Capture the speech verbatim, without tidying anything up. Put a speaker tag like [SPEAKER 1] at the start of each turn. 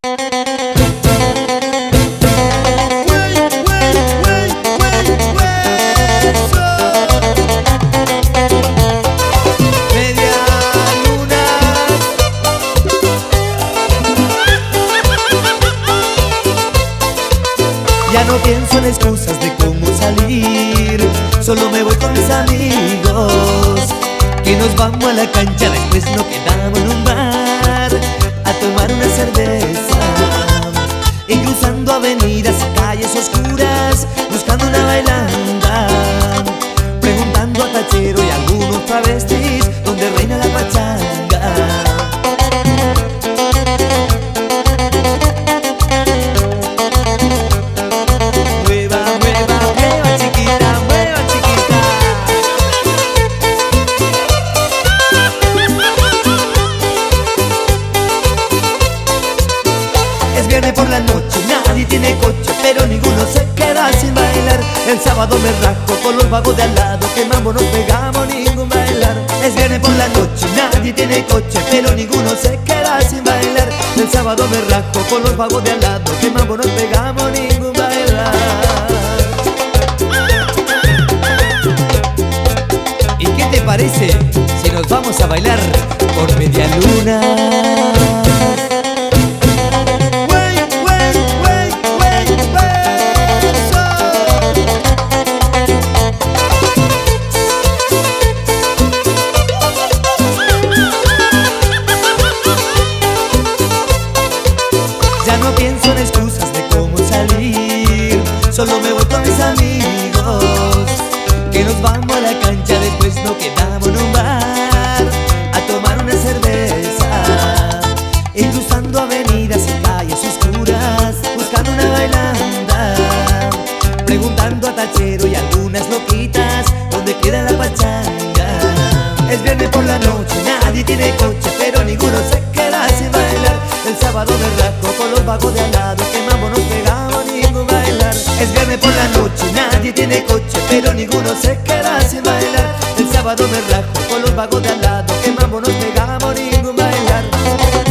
[SPEAKER 1] Ya no pienso en excusas de cómo salir, solo me voy con mis amigos, que nos vamos a la cancha, después nos quedamos en un bar a tomar una cerveza, y cruzando avenidas y calles oscuras, buscando una bailanda, preguntando a tachero y algunos travestis donde reina la pachanga. Es viernes por la noche, nadie tiene coche, pero ninguno se queda sin bailar. El sábado me rajo con los vagos de al lado, que mambo no pegamos ningún bailar. Es viernes por la noche, nadie tiene coche, pero ninguno se queda sin bailar. El sábado me rajo con los vagos de al lado, que mambo no pegamos ningún bailar. ¿Y qué te parece si nos vamos a bailar por media luna? Ya no pienso en excusas de cómo salir, solo me voy con mis amigos, que nos vamos a la cancha, después nos quedamos en un bar a tomar una cerveza, y cruzando avenidas y calles oscuras, buscando una bailanda, preguntando a tachero y algunas loquitas dónde queda la pachanga. Es viernes por la noche, nadie tiene coche, pero ninguno se queda sin bailar. El sábado me rajo con los vagos de al lado, que mambo no pegamos ningún bailar. Es viernes por la noche, nadie tiene coche, pero ninguno se queda sin bailar. El sábado me rajo con los vagos de al lado, que mambo no pegamos ningún bailar.